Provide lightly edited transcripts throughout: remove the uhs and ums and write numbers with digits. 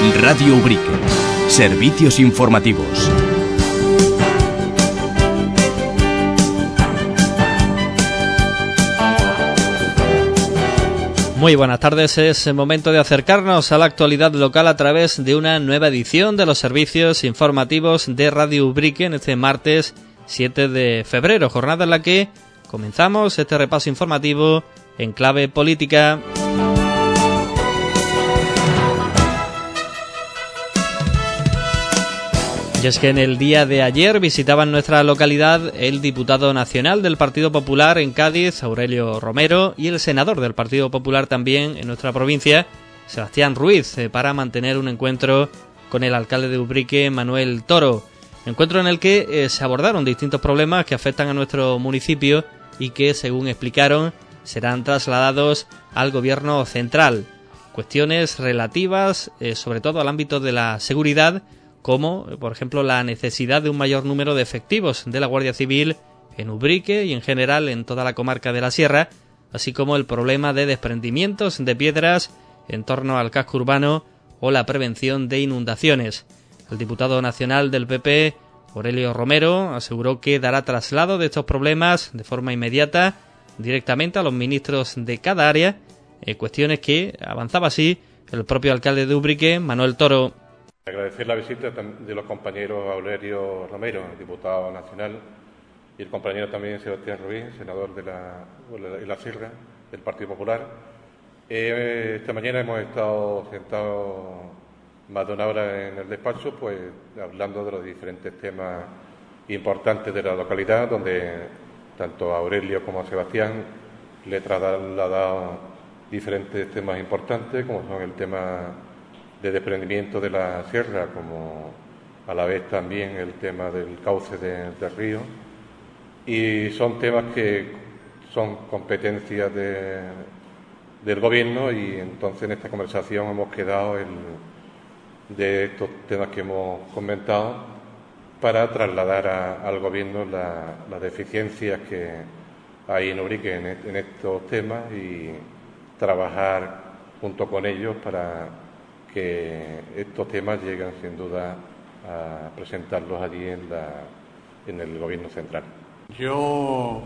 Radio Ubrique. Servicios informativos. Muy buenas tardes, es el momento de acercarnos a la actualidad local a través de una nueva edición de los servicios informativos de Radio Ubrique en este martes 7 de febrero, jornada en la que comenzamos este repaso informativo en clave política. Y es que en el día de ayer visitaban nuestra localidad el diputado nacional del Partido Popular en Cádiz, Aurelio Romero, y el senador del Partido Popular también en nuestra provincia, Sebastián Ruiz, para mantener un encuentro con el alcalde de Ubrique, Manuel Toro. Encuentro en el que se abordaron distintos problemas que afectan a nuestro municipio y que, según explicaron, serán trasladados al gobierno central. Cuestiones relativas sobre todo al ámbito de la seguridad, como, por ejemplo, la necesidad de un mayor número de efectivos de la Guardia Civil en Ubrique y en general en toda la comarca de la Sierra, así como el problema de desprendimientos de piedras en torno al casco urbano o la prevención de inundaciones. El diputado nacional del PP, Aurelio Romero, aseguró que dará traslado de estos problemas de forma inmediata directamente a los ministros de cada área, cuestiones que avanzaba así el propio alcalde de Ubrique, Manuel Toro. Agradecer la visita de los compañeros Aurelio Romero, diputado nacional, y el compañero también Sebastián Ruiz, senador de la Sierra, del Partido Popular. Esta mañana hemos estado sentados más de una hora en el despacho, pues hablando de los diferentes temas importantes de la localidad, donde tanto a Aurelio como a Sebastián le he trasladado diferentes temas importantes, como son el tema de desprendimiento de la sierra, como a la vez también el tema del cauce del río, y son temas que son competencias del gobierno, y entonces en esta conversación hemos quedado de estos temas que hemos comentado para trasladar al gobierno las deficiencias que hay en Ubrique en estos temas y trabajar junto con ellos para que estos temas lleguen sin duda a presentarlos allí en el gobierno central. Yo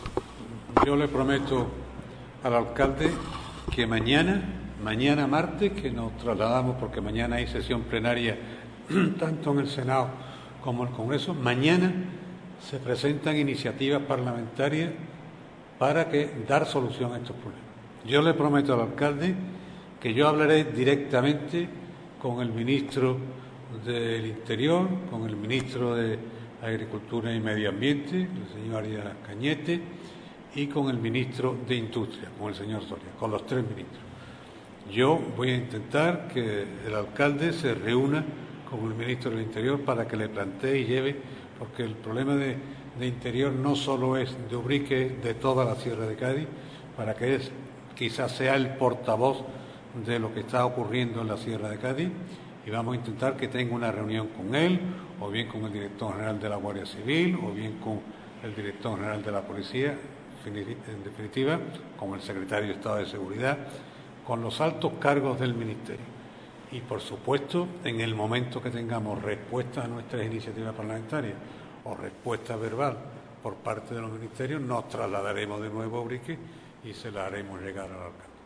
le prometo al alcalde que mañana martes, que nos trasladamos porque mañana hay sesión plenaria tanto en el Senado como en el Congreso, mañana se presentan iniciativas parlamentarias para dar solución a estos problemas. Yo le prometo al alcalde que yo hablaré directamente con el ministro del Interior, con el ministro de Agricultura y Medio Ambiente, el señor Arias Cañete, y con el ministro de Industria, con el señor Soria, con los tres ministros. Yo voy a intentar que el alcalde se reúna con el ministro del Interior para que le plantee y lleve, porque el problema de Interior no solo es de Ubrique, es de toda la Sierra de Cádiz, para que quizás sea el portavoz de lo que está ocurriendo en la Sierra de Cádiz, y vamos a intentar que tenga una reunión con él, o bien con el director general de la Guardia Civil, o bien con el director general de la Policía, en definitiva, con el secretario de Estado de Seguridad, con los altos cargos del Ministerio. Y, por supuesto, en el momento que tengamos respuesta a nuestras iniciativas parlamentarias o respuesta verbal por parte de los ministerios, nos trasladaremos de nuevo a Ubrique y se la haremos llegar al alcalde.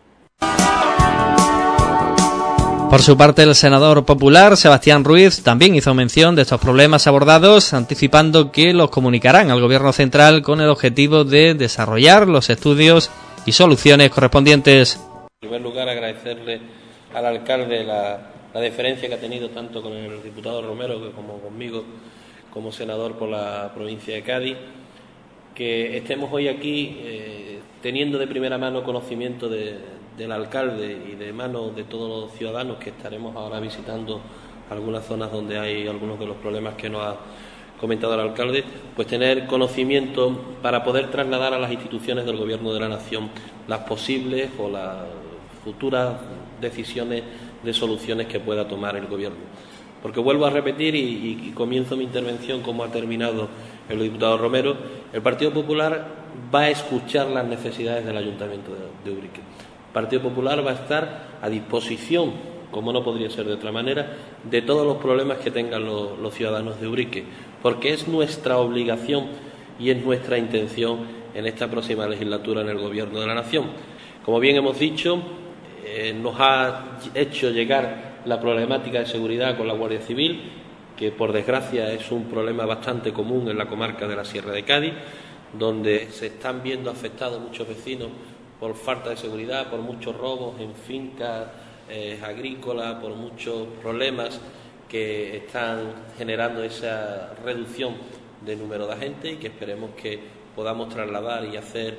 Por su parte, el senador popular, Sebastián Ruiz, también hizo mención de estos problemas abordados, anticipando que los comunicarán al Gobierno central con el objetivo de desarrollar los estudios y soluciones correspondientes. En primer lugar, agradecerle al alcalde la deferencia que ha tenido tanto con el diputado Romero como conmigo, como senador por la provincia de Cádiz, que estemos hoy aquí teniendo de primera mano conocimiento del alcalde y de mano de todos los ciudadanos que estaremos ahora visitando algunas zonas donde hay algunos de los problemas que nos ha comentado el alcalde, pues tener conocimiento para poder trasladar a las instituciones del Gobierno de la Nación las posibles o las futuras decisiones de soluciones que pueda tomar el Gobierno. Porque vuelvo a repetir y comienzo mi intervención como ha terminado el diputado Romero, el Partido Popular va a escuchar las necesidades del Ayuntamiento de Ubrique. El Partido Popular va a estar a disposición como no podría ser de otra manera, de todos los problemas que tengan los ciudadanos de Ubrique, porque es nuestra obligación y es nuestra intención en esta próxima legislatura en el Gobierno de la Nación. Como bien hemos dicho, nos ha hecho llegar la problemática de seguridad con la Guardia Civil, que por desgracia es un problema bastante común en la comarca de la Sierra de Cádiz, donde se están viendo afectados muchos vecinos por falta de seguridad, por muchos robos en fincas agrícolas, por muchos problemas que están generando esa reducción de número de agentes y que esperemos que podamos trasladar y hacer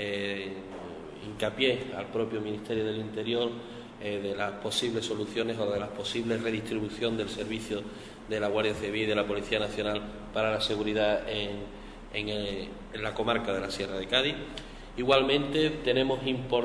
hincapié al propio Ministerio del Interior de las posibles soluciones o de la posible redistribución del servicio de la Guardia Civil y de la Policía Nacional para la seguridad en la comarca de la Sierra de Cádiz. Igualmente tenemos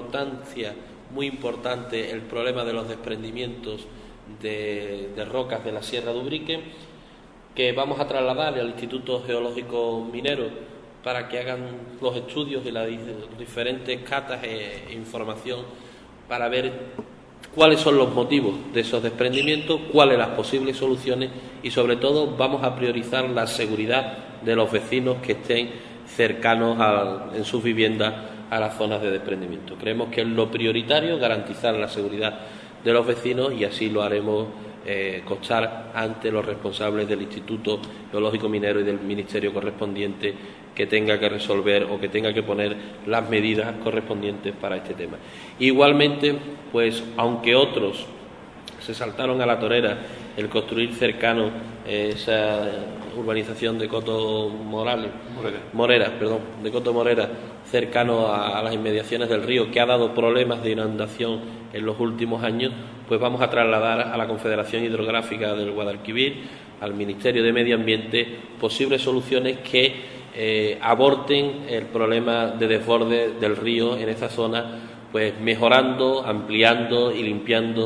muy importante el problema de los desprendimientos de rocas de la Sierra de Ubrique, que vamos a trasladarle al Instituto Geológico Minero para que hagan los estudios y las diferentes catas e información para ver cuáles son los motivos de esos desprendimientos, cuáles las posibles soluciones y sobre todo vamos a priorizar la seguridad de los vecinos que estén cercanos en sus viviendas a las zonas de desprendimiento. Creemos que es lo prioritario garantizar la seguridad de los vecinos y así lo haremos constar ante los responsables del Instituto Geológico Minero y del Ministerio correspondiente que tenga que resolver o que tenga que poner las medidas correspondientes para este tema. Igualmente, pues aunque otros se saltaron a la torera el construir cercano esa urbanización de Coto Morera, cercano a las inmediaciones del río, que ha dado problemas de inundación en los últimos años, pues vamos a trasladar a la Confederación Hidrográfica del Guadalquivir, al Ministerio de Medio Ambiente, posibles soluciones que aborten el problema de desborde del río en esa zona, pues mejorando, ampliando y limpiando.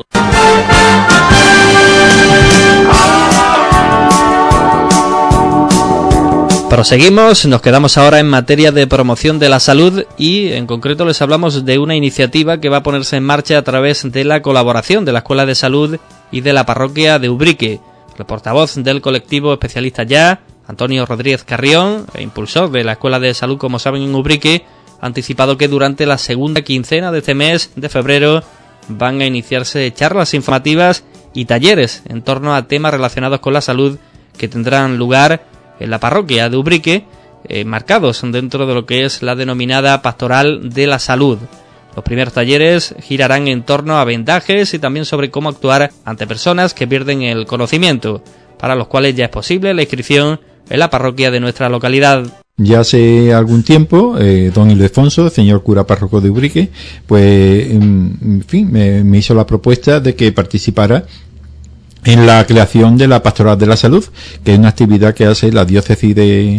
Proseguimos, nos quedamos ahora en materia de promoción de la salud y en concreto les hablamos de una iniciativa que va a ponerse en marcha a través de la colaboración de la Escuela de Salud y de la parroquia de Ubrique. El portavoz del colectivo Especialista Ya, Antonio Rodríguez Carrión, e impulsor de la Escuela de Salud, como saben, en Ubrique, ha anticipado que durante la segunda quincena de este mes de febrero van a iniciarse charlas informativas y talleres en torno a temas relacionados con la salud que tendrán lugar en la parroquia de Ubrique, marcados dentro de lo que es la denominada Pastoral de la Salud. Los primeros talleres girarán en torno a vendajes y también sobre cómo actuar ante personas que pierden el conocimiento, para los cuales ya es posible la inscripción en la parroquia de nuestra localidad. Ya hace algún tiempo, don Ildefonso, señor cura párroco de Ubrique, pues, en fin, me hizo la propuesta de que participara en la creación de la Pastoral de la Salud, que es una actividad que hace la diócesis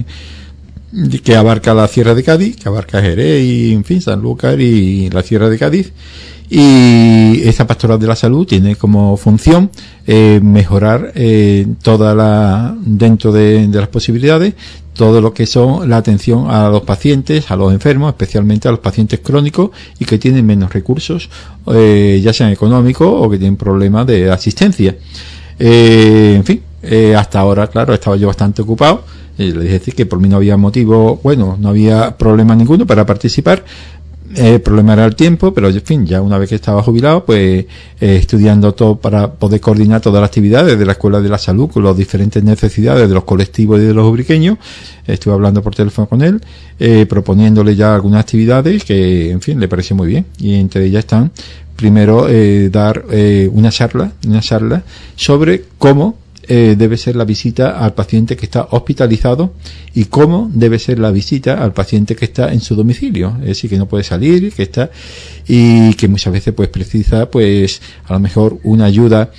que abarca la Sierra de Cádiz, que abarca Jerez y, en fin, Sanlúcar y la Sierra de Cádiz. Y esta Pastoral de la Salud tiene como función mejorar dentro de las posibilidades, todo lo que son la atención a los pacientes, a los enfermos, especialmente a los pacientes crónicos y que tienen menos recursos, ya sean económicos o que tienen problemas de asistencia. En fin, hasta ahora, claro, estaba yo bastante ocupado. Le dije que por mí no había motivo, no había problema ninguno para participar. El problema era el tiempo, pero en fin, ya una vez que estaba jubilado, pues estudiando todo para poder coordinar todas las actividades de la Escuela de la Salud con las diferentes necesidades de los colectivos y de los ubriqueños. Estuve hablando por teléfono con él, proponiéndole ya algunas actividades que, en fin, le pareció muy bien. Y entre ellas están, primero, dar una charla sobre cómo debe ser la visita al paciente que está hospitalizado y cómo debe ser la visita al paciente que está en su domicilio, es decir, que no puede salir, que está y que muchas veces pues precisa pues a lo mejor una ayuda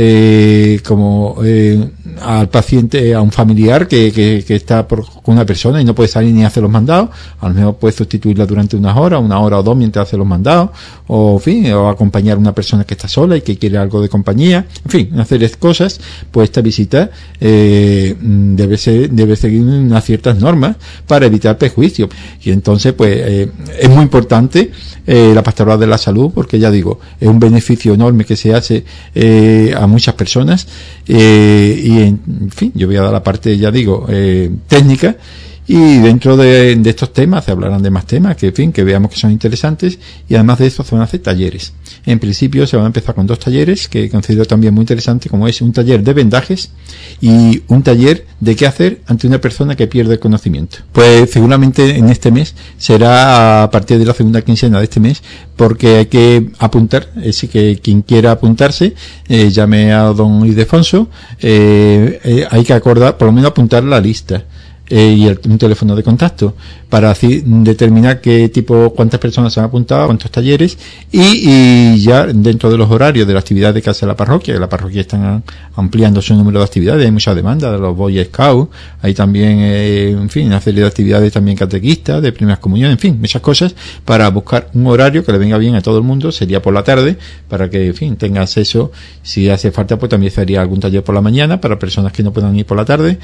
al paciente, a un familiar que está con una persona y no puede salir ni hacer los mandados, a lo mejor puede sustituirla durante una hora o dos mientras hace los mandados, o en fin, o acompañar a una persona que está sola y que quiere algo de compañía, en fin, una serie de cosas. Pues esta visita debe seguir unas ciertas normas para evitar prejuicios, y entonces pues es muy importante la pastoral hablar de la salud, porque ya digo, es un beneficio enorme que se hace a muchas personas, y en fin, yo voy a dar la parte, ya digo, técnica. Y dentro de estos temas se hablarán de más temas que, en fin, que veamos que son interesantes, y además de esto se van a hacer talleres. En principio se van a empezar con 2 talleres que considero también muy interesantes, como es un taller de vendajes y un taller de qué hacer ante una persona que pierde el conocimiento. Pues seguramente en este mes será a partir de la segunda quincena de este mes, porque hay que apuntar, así que quien quiera apuntarse, llame a don Ildefonso, hay que acordar, por lo menos apuntar la lista. Y un teléfono de contacto para así determinar cuántas personas se han apuntado, cuántos talleres, y ya dentro de los horarios de la actividad de casa de la parroquia, que la parroquia están ampliando su número de actividades, hay mucha demanda de los Boy Scouts, hay también, en fin, una serie de actividades también catequistas, de primeras comuniones, en fin, muchas cosas, para buscar un horario que le venga bien a todo el mundo. Sería por la tarde, para que, en fin, tenga acceso. Si hace falta, pues también sería algún taller por la mañana para personas que no puedan ir por la tarde.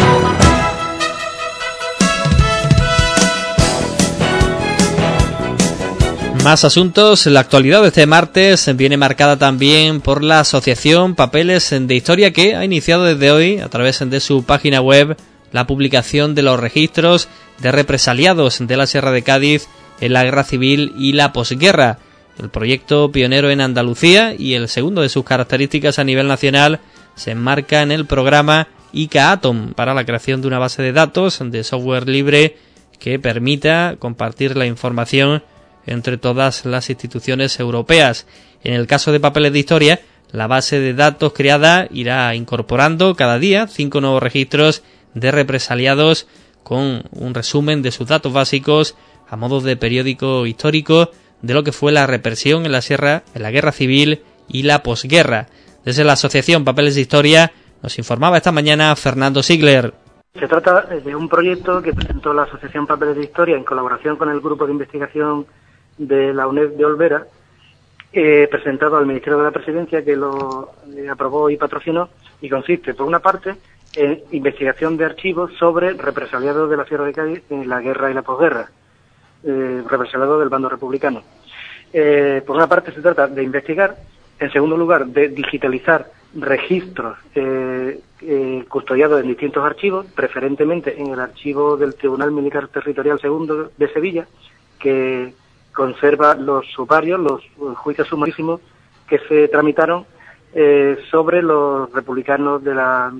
Más asuntos. La actualidad de este martes viene marcada también por la Asociación Papeles de Historia, que ha iniciado desde hoy, a través de su página web, la publicación de los registros de represaliados de la Sierra de Cádiz en la Guerra Civil y la posguerra. El proyecto pionero en Andalucía y el segundo de sus características a nivel nacional se enmarca en el programa ICA-Atom, para la creación de una base de datos de software libre que permita compartir la información entre todas las instituciones europeas. En el caso de Papeles de Historia, la base de datos creada irá incorporando cada día 5 nuevos registros de represaliados con un resumen de sus datos básicos a modo de periódico histórico de lo que fue la represión en la Sierra, en la Guerra Civil y la posguerra. Desde la Asociación Papeles de Historia nos informaba esta mañana Fernando Sigler. Se trata de un proyecto que presentó la Asociación Papeles de Historia en colaboración con el Grupo de Investigación de la UNED de Olvera, presentado al Ministerio de la Presidencia, que lo aprobó y patrocinó, y consiste, por una parte, en investigación de archivos sobre represaliados de la Sierra de Cádiz en la guerra y la posguerra, represaliados del bando republicano. Por una parte se trata de investigar, en segundo lugar de digitalizar registros custodiados en distintos archivos, preferentemente en el archivo del Tribunal Militar Territorial II de Sevilla, que conserva los sumarios, los juicios sumarísimos que se tramitaron sobre los republicanos de la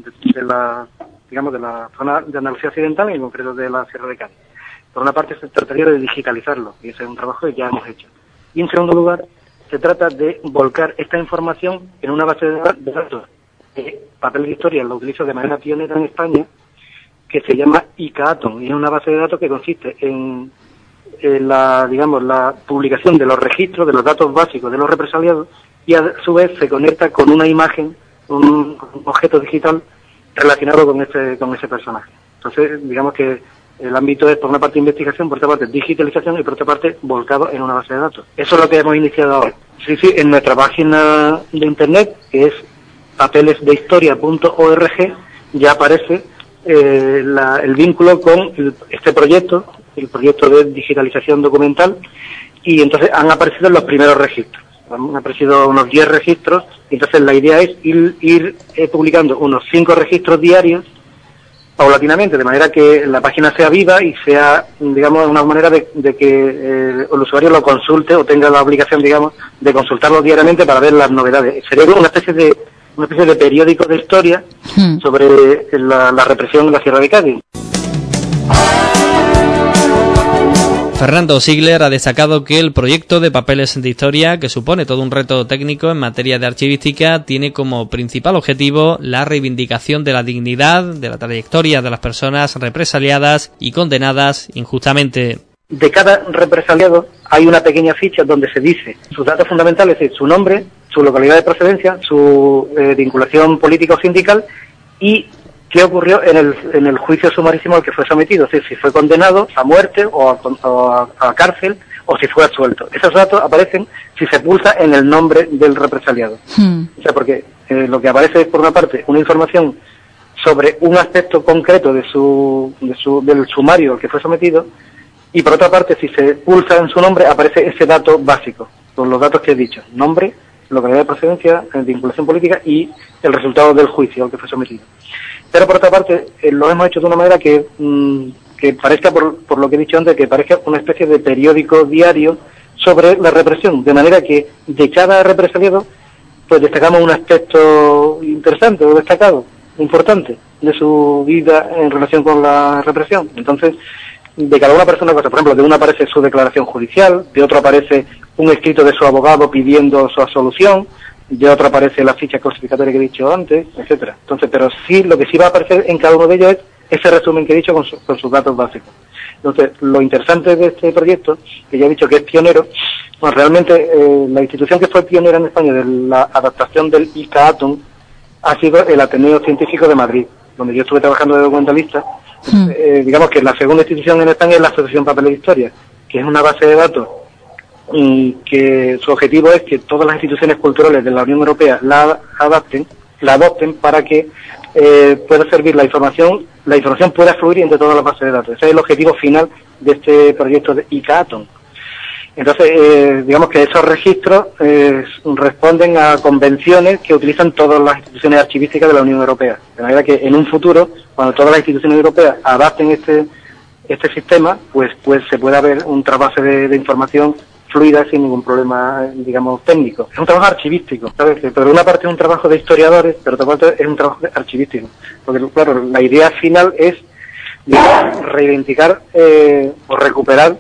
zona de Andalucía Occidental, y en concreto de la Sierra de Cádiz. Por una parte se trataría de digitalizarlo, y ese es un trabajo que ya hemos hecho. Y en segundo lugar, se trata de volcar esta información en una base de datos que Papel de Historia lo utiliza de manera pionera en España, que se llama ICA-Atom, y es una base de datos que consiste en la publicación de los registros, de los datos básicos de los represaliados, y a su vez se conecta con una imagen, un objeto digital relacionado con ese personaje. Entonces, digamos que el ámbito es, por una parte, investigación, por otra parte, digitalización, y por otra parte, volcado en una base de datos. Eso es lo que hemos iniciado ahora. Sí, en nuestra página de internet, que es papelesdehistoria.org, ya aparece el vínculo con este proyecto, el proyecto de digitalización documental, y entonces han aparecido los primeros registros. Han aparecido unos 10 registros, y entonces la idea es ir publicando unos 5 registros diarios, paulatinamente, de manera que la página sea viva y sea, digamos, una manera de que el usuario lo consulte o tenga la obligación, digamos, de consultarlo diariamente para ver las novedades. Sería una especie de periódico de historia sobre la represión en la Sierra de Cádiz. Fernando Sigler ha destacado que el proyecto de Papeles de Historia, que supone todo un reto técnico en materia de archivística, tiene como principal objetivo la reivindicación de la dignidad, de la trayectoria de las personas represaliadas y condenadas injustamente. De cada represaliado hay una pequeña ficha donde se dice sus datos fundamentales, es decir, su nombre, su localidad de procedencia, su vinculación política o sindical y qué ocurrió en el juicio sumarísimo al que fue sometido, es decir, si fue condenado a muerte o a cárcel o si fue absuelto. Esos datos aparecen si se pulsa en el nombre del represaliado. O sea, porque lo que aparece es, por una parte, una información sobre un aspecto concreto del sumario al que fue sometido, y por otra parte, si se pulsa en su nombre, aparece ese dato básico, con los datos que he dicho: nombre, localidad de procedencia, vinculación política y el resultado del juicio al que fue sometido. Pero por otra parte, lo hemos hecho de una manera que parezca, por lo que he dicho antes, que parezca una especie de periódico diario sobre la represión, de manera que de cada represaliado pues destacamos un aspecto interesante o destacado, importante, de su vida en relación con la represión. Entonces, de cada una persona, por ejemplo, de una aparece su declaración judicial, de otro aparece un escrito de su abogado pidiendo su absolución, de otro aparece la ficha clasificatoria que he dicho antes, etcétera. Entonces, pero sí, lo que sí va a aparecer en cada uno de ellos es ese resumen que he dicho con sus datos básicos. Entonces, lo interesante de este proyecto, que ya he dicho que es pionero, pues realmente la institución que fue pionera en España de la adaptación del ICA-ATOM ha sido el Ateneo Científico de Madrid, donde yo estuve trabajando de documentalista. Digamos que la segunda institución en España es la Asociación Papel de Historia, que es una base de datos que su objetivo es que todas las instituciones culturales de la Unión Europea la adopten para que pueda servir la información pueda fluir entre todas las bases de datos. Ese es el objetivo final de este proyecto de ICA-ATOM. Entonces, digamos que esos registros responden a convenciones que utilizan todas las instituciones archivísticas de la Unión Europea. De manera que en un futuro, cuando todas las instituciones europeas adapten este sistema, pues se pueda ver un trasvase de información fluida sin ningún problema, digamos, técnico. Es un trabajo archivístico, ¿sabes? Pero por una parte es un trabajo de historiadores, pero por otra parte es un trabajo archivístico. Porque, claro, la idea final es, digamos, reivindicar o recuperar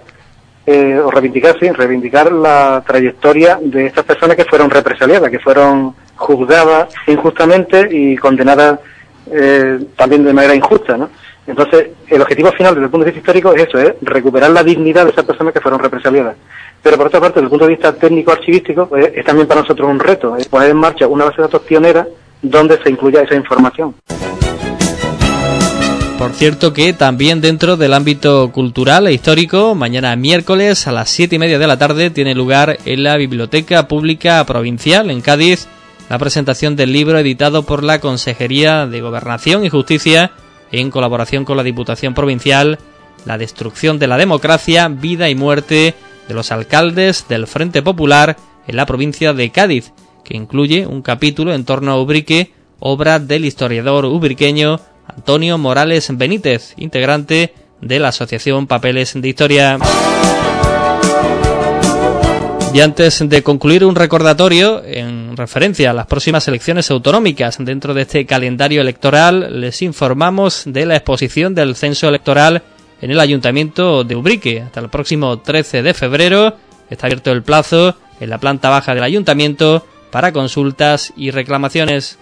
reivindicar la trayectoria de estas personas que fueron represaliadas, que fueron juzgadas injustamente y condenadas también de manera injusta, ¿no? Entonces, el objetivo final desde el punto de vista histórico es eso, recuperar la dignidad de esas personas que fueron represaliadas. Pero por otra parte, desde el punto de vista técnico-archivístico, es también para nosotros un reto, poner en marcha una base de datos pionera donde se incluya esa información. Por cierto que también dentro del ámbito cultural e histórico, mañana miércoles a las 7:30 de la tarde tiene lugar en la Biblioteca Pública Provincial en Cádiz la presentación del libro editado por la Consejería de Gobernación y Justicia en colaboración con la Diputación Provincial, La destrucción de la democracia, vida y muerte de los alcaldes del Frente Popular en la provincia de Cádiz, que incluye un capítulo en torno a Ubrique, obra del historiador ubriqueño Antonio Morales Benítez, integrante de la Asociación Papeles de Historia. Y antes de concluir, un recordatorio en referencia a las próximas elecciones autonómicas. Dentro de este calendario electoral les informamos de la exposición del censo electoral en el Ayuntamiento de Ubrique. Hasta el próximo 13 de febrero está abierto el plazo en la planta baja del Ayuntamiento para consultas y reclamaciones.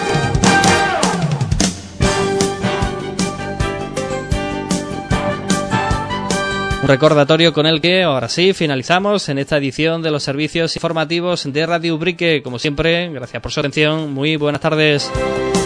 Un recordatorio con el que ahora sí finalizamos en esta edición de los servicios informativos de Radio Ubrique. Como siempre, gracias por su atención. Muy buenas tardes.